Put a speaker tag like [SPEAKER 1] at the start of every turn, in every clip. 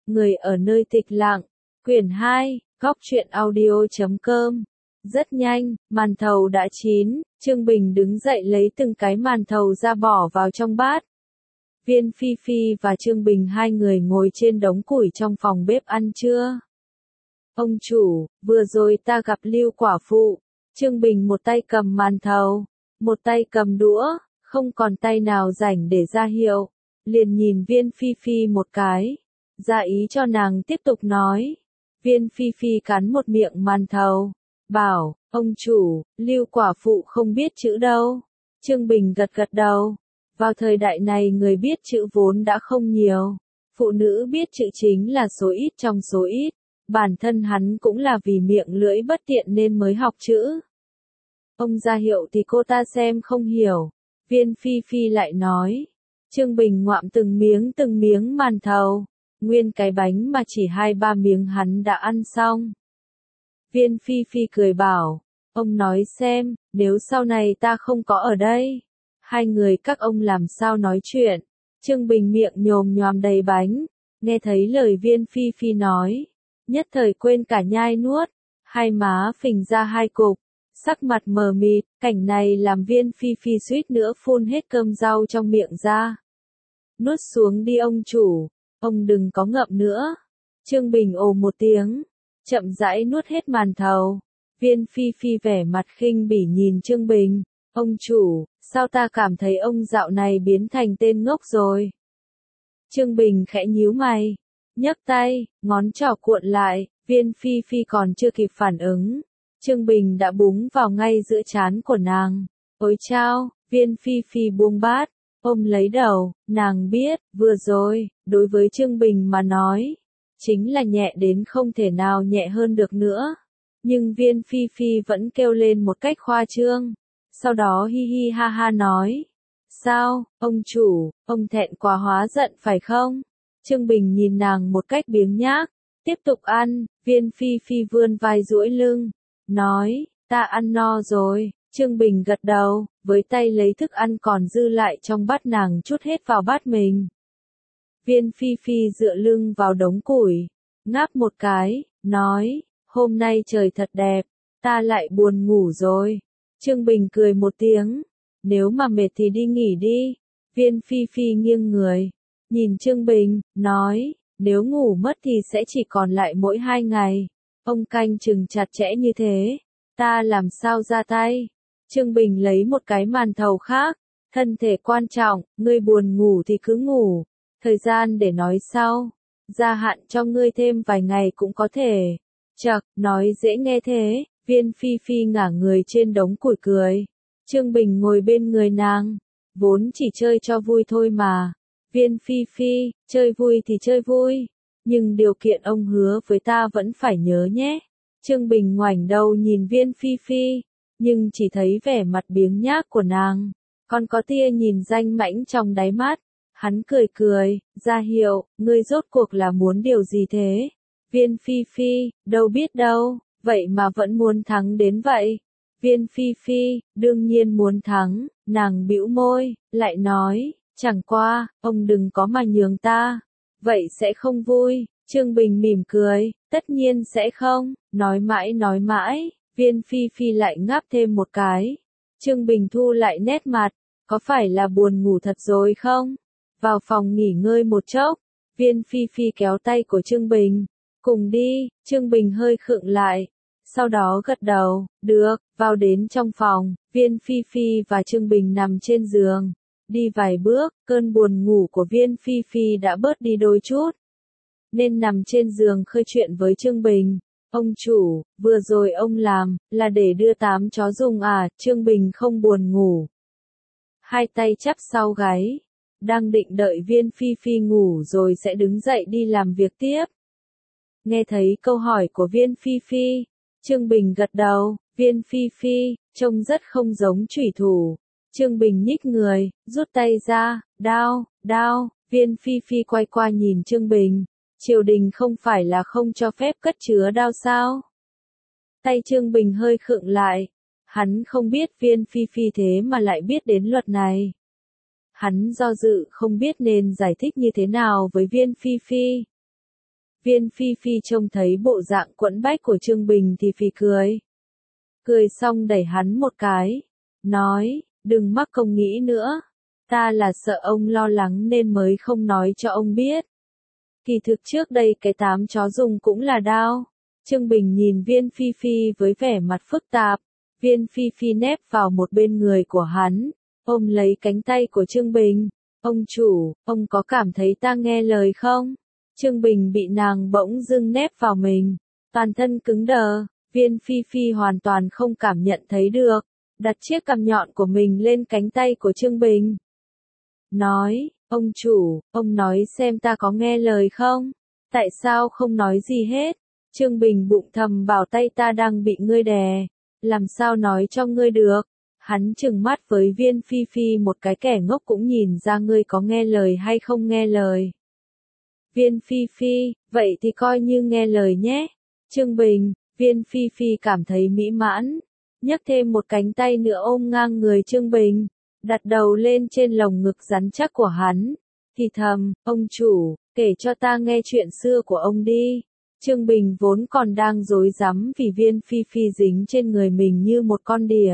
[SPEAKER 1] Người ở nơi tịch lặng, quyển 2, góc truyện audio.com. Rất nhanh, màn thầu đã chín, Trương Bình đứng dậy lấy từng cái màn thầu ra bỏ vào trong bát. Viên Phi Phi và Trương Bình hai người ngồi trên đống củi trong phòng bếp ăn trưa. Ông chủ, vừa rồi ta gặp Lưu quả phụ. Trương Bình một tay cầm màn thầu, một tay cầm đũa, không còn tay nào rảnh để ra hiệu. Liền nhìn Viên Phi Phi một cái, ra ý cho nàng tiếp tục nói. Viên Phi Phi cắn một miệng màn thầu, bảo, ông chủ, Lưu quả phụ không biết chữ đâu. Trương Bình gật gật đầu. Vào thời đại này người biết chữ vốn đã không nhiều. Phụ nữ biết chữ chính là số ít trong số ít. Bản thân hắn cũng là vì miệng lưỡi bất tiện nên mới học chữ. Ông ra hiệu thì cô ta xem không hiểu. Viên Phi Phi lại nói. Trương Bình ngoạm từng miếng màn thầu. Nguyên cái bánh mà chỉ 2-3 miếng hắn đã ăn xong. Viên Phi Phi cười bảo. Ông nói xem, nếu sau này ta không có ở đây, hai người các ông làm sao nói chuyện. Trương Bình miệng nhồm nhoàm đầy bánh. Nghe thấy lời Viên Phi Phi nói, nhất thời quên cả nhai nuốt, hai má phình ra hai cục, sắc mặt mờ mịt. Cảnh này làm Viên Phi Phi suýt nữa phun hết cơm rau trong miệng ra. Nuốt xuống đi ông chủ, ông đừng có ngậm nữa. Trương Bình ồ một tiếng, chậm rãi nuốt hết màn thầu. Viên Phi Phi vẻ mặt khinh bỉ nhìn Trương Bình. Ông chủ, sao ta cảm thấy ông dạo này biến thành tên ngốc rồi? Trương Bình khẽ nhíu mày, nhấc tay, ngón trỏ cuộn lại. Viên Phi Phi còn chưa kịp phản ứng, Trương Bình đã búng vào ngay giữa trán của nàng. Ôi chao! Viên Phi Phi buông bát, ôm lấy đầu. Nàng biết, vừa rồi, đối với Trương Bình mà nói, chính là nhẹ đến không thể nào nhẹ hơn được nữa. Nhưng Viên Phi Phi vẫn kêu lên một cách khoa trương. Sau đó hi hi ha ha nói. Sao, ông chủ, ông thẹn quá hóa giận phải không? Trương Bình nhìn nàng một cách biếng nhác. Tiếp tục ăn. Viên Phi Phi vươn vai duỗi lưng, nói, ta ăn no rồi. Trương Bình gật đầu, với tay lấy thức ăn còn dư lại trong bát nàng trút hết vào bát mình. Viên Phi Phi dựa lưng vào đống củi, ngáp một cái, nói, hôm nay trời thật đẹp, ta lại buồn ngủ rồi. Trương Bình cười một tiếng, nếu mà mệt thì đi nghỉ đi. Viên Phi Phi nghiêng người, nhìn Trương Bình, nói, nếu ngủ mất thì sẽ chỉ còn lại mỗi 2 ngày. Ông canh chừng chặt chẽ như thế, ta làm sao ra tay? Trương Bình lấy một cái màn thầu khác, thân thể quan trọng, ngươi buồn ngủ thì cứ ngủ, thời gian để nói sau, gia hạn cho ngươi thêm vài ngày cũng có thể. Chậc, nói dễ nghe thế. Viên Phi Phi ngả người trên đống củi cười. Trương Bình ngồi bên người nàng, vốn chỉ chơi cho vui thôi mà. Viên Phi Phi, chơi vui thì chơi vui, nhưng điều kiện ông hứa với ta vẫn phải nhớ nhé. Trương Bình ngoảnh đầu nhìn Viên Phi Phi, nhưng chỉ thấy vẻ mặt biếng nhác của nàng, còn có tia nhìn danh mãnh trong đáy mắt. Hắn cười cười, ra hiệu, ngươi rốt cuộc là muốn điều gì thế? Viên Phi Phi, đâu biết đâu, vậy mà vẫn muốn thắng đến vậy. Viên Phi Phi, đương nhiên muốn thắng. Nàng bĩu môi, lại nói, chẳng qua, ông đừng có mà nhường ta, vậy sẽ không vui. Trương Bình mỉm cười, tất nhiên sẽ không. Nói mãi, Viên Phi Phi lại ngáp thêm một cái. Trương Bình thu lại nét mặt, có phải là buồn ngủ thật rồi không? Vào phòng nghỉ ngơi một chốc. Viên Phi Phi kéo tay của Trương Bình, cùng đi. Trương Bình hơi khựng lại, sau đó gật đầu, được. Vào đến trong phòng, Viên Phi Phi và Trương Bình nằm trên giường. Đi vài bước, cơn buồn ngủ của Viên Phi Phi đã bớt đi đôi chút, nên nằm trên giường khơi chuyện với Trương Bình. Ông chủ, vừa rồi ông làm, là để đưa 8 chó dùng à? Trương Bình không buồn ngủ, hai tay chắp sau gáy, đang định đợi Viên Phi Phi ngủ rồi sẽ đứng dậy đi làm việc tiếp. Nghe thấy câu hỏi của Viên Phi Phi, Trương Bình gật đầu. Viên Phi Phi, trông rất không giống chủy thủ. Trương Bình nhích người, rút tay ra, đao. Viên Phi Phi quay qua nhìn Trương Bình. Triều đình không phải là không cho phép cất chứa đao sao? Tay Trương Bình hơi khựng lại. Hắn không biết Viên Phi Phi thế mà lại biết đến luật này. Hắn do dự không biết nên giải thích như thế nào với Viên Phi Phi. Viên Phi Phi trông thấy bộ dạng quẫn bách của Trương Bình thì phì cười. Cười xong đẩy hắn một cái. Nói, đừng mắc công nghĩ nữa. Ta là sợ ông lo lắng nên mới không nói cho ông biết. Kỳ thực trước đây cái tám chó dùng cũng là đao. Trương Bình nhìn Viên Phi Phi với vẻ mặt phức tạp. Viên Phi Phi nép vào một bên người của hắn, ôm lấy cánh tay của Trương Bình. Ông chủ, ông có cảm thấy ta nghe lời không? Trương Bình bị nàng bỗng dưng nép vào mình, toàn thân cứng đờ. Viên Phi Phi hoàn toàn không cảm nhận thấy được, đặt chiếc cằm nhọn của mình lên cánh tay của Trương Bình. Nói, ông chủ, ông nói xem ta có nghe lời không? Tại sao không nói gì hết? Trương Bình bụng thầm bảo tay ta đang bị ngươi đè, làm sao nói cho ngươi được? Hắn trừng mắt với Viên Phi Phi một cái, kẻ ngốc cũng nhìn ra ngươi có nghe lời hay không nghe lời. Viên Phi Phi, vậy thì coi như nghe lời nhé. Trương Bình, Viên Phi Phi cảm thấy mỹ mãn, nhấc thêm một cánh tay nữa ôm ngang người Trương Bình, đặt đầu lên trên lồng ngực rắn chắc của hắn, thì thầm, ông chủ, kể cho ta nghe chuyện xưa của ông đi. Trương Bình vốn còn đang rối rắm vì Viên Phi Phi dính trên người mình như một con đỉa.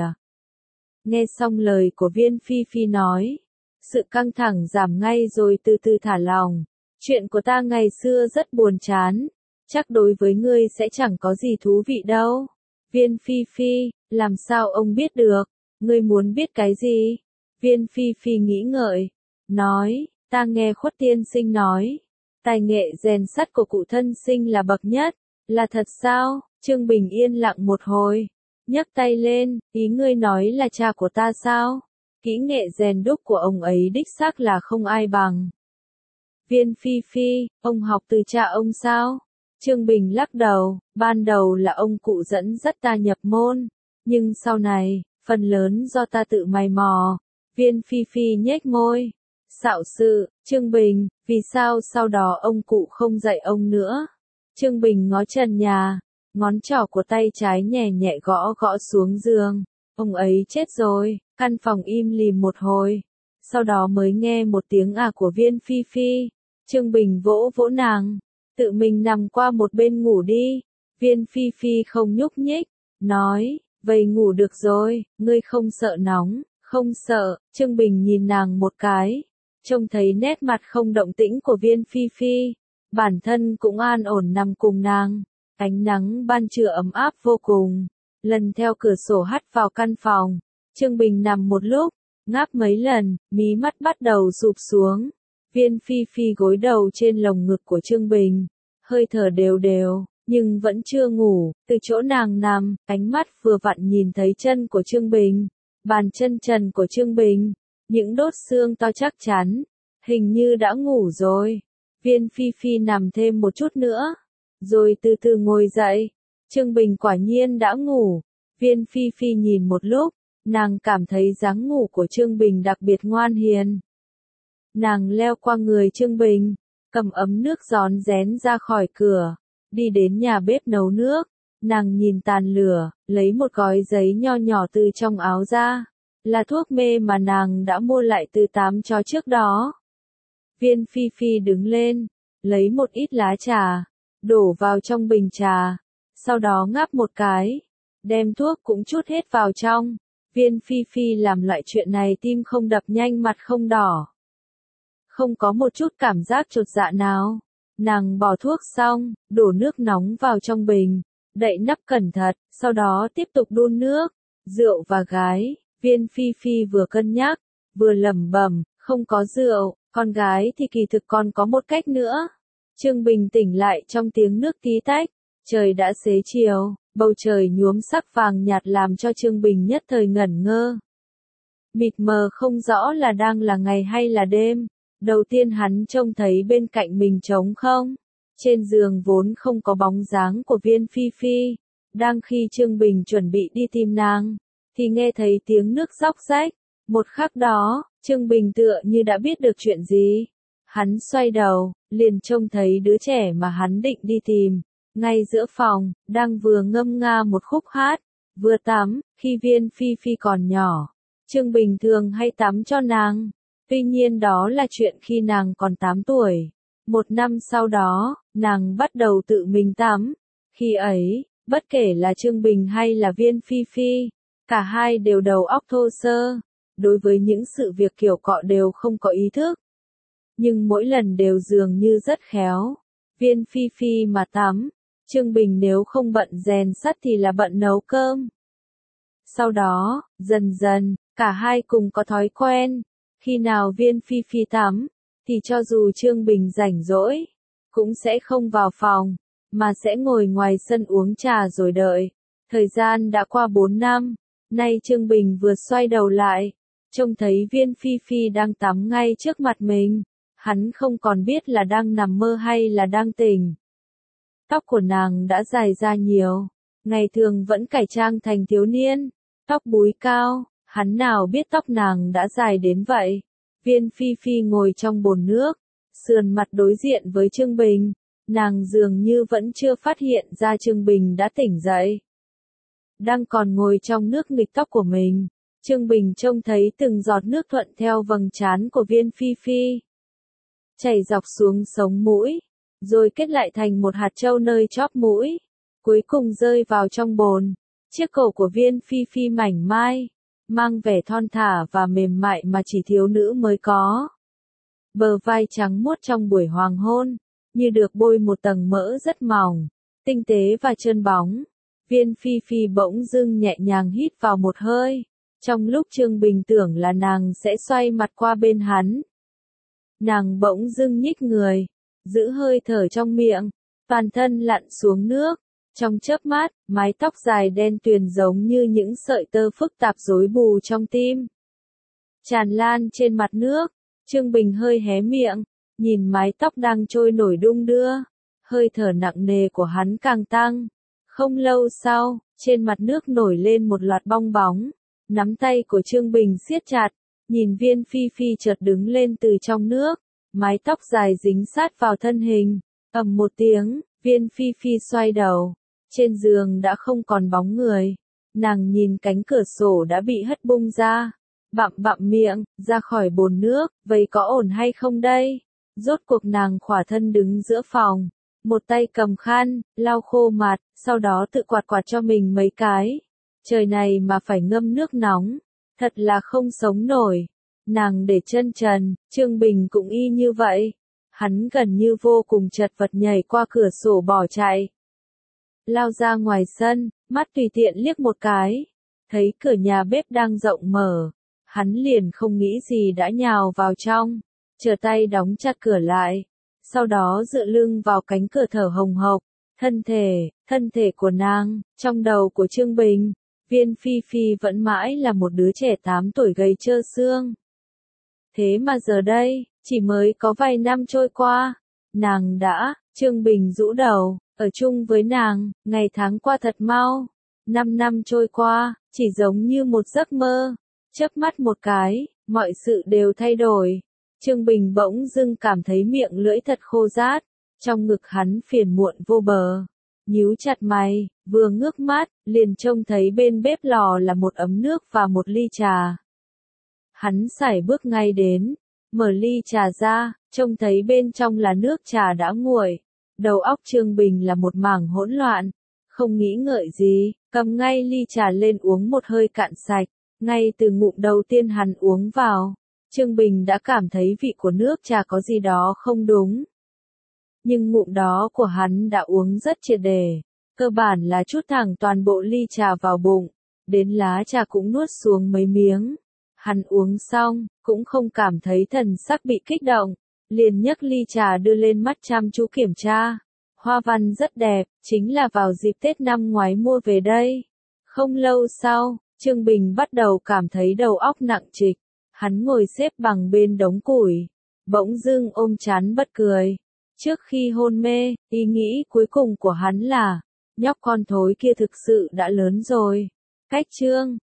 [SPEAKER 1] Nghe xong lời của Viên Phi Phi nói, sự căng thẳng giảm ngay rồi từ từ thả lỏng. Chuyện của ta ngày xưa rất buồn chán, chắc đối với ngươi sẽ chẳng có gì thú vị đâu. Viên Phi Phi, làm sao ông biết được? Ngươi muốn biết cái gì? Viên Phi Phi nghĩ ngợi, nói, ta nghe Khuất tiên sinh nói, tài nghệ rèn sắt của cụ thân sinh là bậc nhất, là thật sao? Trương Bình yên lặng một hồi, nhấc tay lên, ý ngươi nói là cha của ta sao? Kỹ nghệ rèn đúc của ông ấy đích xác là không ai bằng. Viên Phi Phi, ông học từ cha ông sao? Trương Bình lắc đầu, ban đầu là ông cụ dẫn dắt ta nhập môn, nhưng sau này, phần lớn do ta tự mày mò. Viên Phi Phi nhếch môi. Xạo sự, Trương Bình, vì sao sau đó ông cụ không dạy ông nữa? Trương Bình ngó trần nhà, ngón trỏ của tay trái nhẹ nhẹ gõ gõ xuống giường. Ông ấy chết rồi. Căn phòng im lìm một hồi, sau đó mới nghe một tiếng của Viên Phi Phi. Trương Bình vỗ vỗ nàng, tự mình nằm qua một bên ngủ đi. Viên Phi Phi không nhúc nhích, nói, vậy ngủ được rồi, ngươi không sợ nóng? Không sợ. Trương Bình nhìn nàng một cái, trông thấy nét mặt không động tĩnh của Viên Phi Phi, bản thân cũng an ổn nằm cùng nàng. Ánh nắng ban trưa ấm áp vô cùng, lần theo cửa sổ hắt vào căn phòng. Trương Bình nằm một lúc, ngáp mấy lần, mí mắt bắt đầu sụp xuống. Viên Phi Phi gối đầu trên lồng ngực của Trương Bình, hơi thở đều đều, nhưng vẫn chưa ngủ. Từ chỗ nàng nằm, ánh mắt vừa vặn nhìn thấy chân của Trương Bình, bàn chân trần của Trương Bình, những đốt xương to chắc chắn, hình như đã ngủ rồi. Viên Phi Phi nằm thêm một chút nữa, rồi từ từ ngồi dậy. Trương Bình quả nhiên đã ngủ. Viên Phi Phi nhìn một lúc, nàng cảm thấy dáng ngủ của Trương Bình đặc biệt ngoan hiền. Nàng leo qua người Trương Bình, cầm ấm nước rón rén ra khỏi cửa, đi đến nhà bếp nấu nước. Nàng nhìn tàn lửa, lấy một gói giấy nho nhỏ từ trong áo ra, là thuốc mê mà nàng đã mua lại từ tám chó trước đó. Viên Phi Phi đứng lên, lấy một ít lá trà, đổ vào trong bình trà, sau đó ngáp một cái, đem thuốc cũng chút hết vào trong. Viên Phi Phi làm loại chuyện này tim không đập nhanh, mặt không đỏ, không có một chút cảm giác chột dạ nào. Nàng bỏ thuốc xong, đổ nước nóng vào trong bình, đậy nắp cẩn thận, sau đó tiếp tục đun nước, rượu và gái. Viên Phi Phi vừa cân nhắc, vừa lẩm bẩm, không có rượu, con gái thì kỳ thực còn có một cách nữa. Trương Bình tỉnh lại trong tiếng nước tí tách, trời đã xế chiều, bầu trời nhuốm sắc vàng nhạt làm cho Trương Bình nhất thời ngẩn ngơ. Mịt mờ không rõ là đang là ngày hay là đêm. Đầu tiên hắn trông thấy bên cạnh mình trống không. Trên giường vốn không có bóng dáng của Viên Phi Phi. Đang khi Trương Bình chuẩn bị đi tìm nàng, thì nghe thấy tiếng nước róc rách. Một khắc đó, Trương Bình tựa như đã biết được chuyện gì. Hắn xoay đầu, liền trông thấy đứa trẻ mà hắn định đi tìm, ngay giữa phòng, đang vừa ngâm nga một khúc hát, vừa tắm. Khi Viên Phi Phi còn nhỏ, Trương Bình thường hay tắm cho nàng. Tuy nhiên đó là chuyện khi nàng còn 8 tuổi. 1 năm sau đó, nàng bắt đầu tự mình tắm. Khi ấy, bất kể là Trương Bình hay là Viên Phi Phi, cả hai đều đầu óc thô sơ, đối với những sự việc kiểu cọ đều không có ý thức. Nhưng mỗi lần đều dường như rất khéo. Viên Phi Phi mà tắm, Trương Bình nếu không bận rèn sắt thì là bận nấu cơm. Sau đó, dần dần, cả hai cùng có thói quen, khi nào Viên Phi Phi tắm, thì cho dù Trương Bình rảnh rỗi, cũng sẽ không vào phòng, mà sẽ ngồi ngoài sân uống trà rồi đợi. Thời gian đã qua 4 năm, nay Trương Bình vừa xoay đầu lại, trông thấy Viên Phi Phi đang tắm ngay trước mặt mình. Hắn không còn biết là đang nằm mơ hay là đang tỉnh. Tóc của nàng đã dài ra nhiều, ngày thường vẫn cải trang thành thiếu niên, tóc búi cao, hắn nào biết tóc nàng đã dài đến vậy. Viên Phi Phi ngồi trong bồn nước, sườn mặt đối diện với Trương Bình, nàng dường như vẫn chưa phát hiện ra Trương Bình đã tỉnh dậy. Đang còn ngồi trong nước nghịch tóc của mình, Trương Bình trông thấy từng giọt nước thuận theo vầng trán của Viên Phi Phi, chảy dọc xuống sống mũi, rồi kết lại thành một hạt châu nơi chóp mũi, cuối cùng rơi vào trong bồn. Chiếc cổ của Viên Phi Phi mảnh mai, mang vẻ thon thả và mềm mại mà chỉ thiếu nữ mới có. Bờ vai trắng muốt trong buổi hoàng hôn, như được bôi một tầng mỡ rất mỏng, tinh tế và trơn bóng. Viên Phi Phi bỗng dưng nhẹ nhàng hít vào một hơi, trong lúc Trương Bình tưởng là nàng sẽ xoay mặt qua bên hắn. Nàng bỗng dưng nhích người, giữ hơi thở trong miệng, toàn thân lặn xuống nước. Trong chớp mắt, mái tóc dài đen tuyền giống như những sợi tơ phức tạp rối bù trong tim, tràn lan trên mặt nước. Trương Bình hơi hé miệng, nhìn mái tóc đang trôi nổi đung đưa, hơi thở nặng nề của hắn càng tăng. Không lâu sau, trên mặt nước nổi lên một loạt bong bóng, nắm tay của Trương Bình siết chặt, nhìn Viên Phi Phi chợt đứng lên từ trong nước, mái tóc dài dính sát vào thân hình. Ầm một tiếng, Viên Phi Phi xoay đầu, trên giường đã không còn bóng người. Nàng nhìn cánh cửa sổ đã bị hất bung ra, bặm bặm miệng, ra khỏi bồn nước, vậy có ổn hay không đây? Rốt cuộc nàng khỏa thân đứng giữa phòng, một tay cầm khăn, lau khô mặt, sau đó tự quạt quạt cho mình mấy cái. Trời này mà phải ngâm nước nóng, thật là không sống nổi. Nàng để chân trần, Trương Bình cũng y như vậy. Hắn gần như vô cùng chật vật nhảy qua cửa sổ bỏ chạy. Lao ra ngoài sân, mắt tùy tiện liếc một cái, thấy cửa nhà bếp đang rộng mở. Hắn liền không nghĩ gì đã nhào vào trong, trở tay đóng chặt cửa lại. Sau đó dựa lưng vào cánh cửa thở hồng hộc. Thân thể của nàng, trong đầu của Trương Bình, Viên Phi Phi vẫn mãi là một đứa trẻ 8 tuổi gầy trơ xương. Thế mà giờ đây, chỉ mới có vài năm trôi qua, nàng đã, Trương Bình rũ đầu, ở chung với nàng, ngày tháng qua thật mau. 5 năm trôi qua, chỉ giống như một giấc mơ. Chớp mắt một cái, mọi sự đều thay đổi. Trương Bình bỗng dưng cảm thấy miệng lưỡi thật khô rát, trong ngực hắn phiền muộn vô bờ. Nhíu chặt mày, vừa ngước mắt, liền trông thấy bên bếp lò là một ấm nước và một ly trà. Hắn sải bước ngay đến, mở ly trà ra, trông thấy bên trong là nước trà đã nguội. Đầu óc Trương Bình là một mảng hỗn loạn, không nghĩ ngợi gì, cầm ngay ly trà lên uống một hơi cạn sạch. Ngay từ ngụm đầu tiên hắn uống vào, Trương Bình đã cảm thấy vị của nước trà có gì đó không đúng. Nhưng ngụm đó của hắn đã uống rất triệt để, cơ bản là trút thẳng toàn bộ ly trà vào bụng, đến lá trà cũng nuốt xuống mấy miếng. Hắn uống xong, cũng không cảm thấy thần sắc bị kích động, liền nhấc ly trà đưa lên mắt chăm chú kiểm tra. Hoa văn rất đẹp, chính là vào dịp Tết năm ngoái mua về đây. Không lâu sau, Trương Bình bắt đầu cảm thấy đầu óc nặng trịch. Hắn ngồi xếp bằng bên đống củi, bỗng dưng ôm trán bật cười. Trước khi hôn mê, ý nghĩ cuối cùng của hắn là, nhóc con thối kia thực sự đã lớn rồi. Cách chương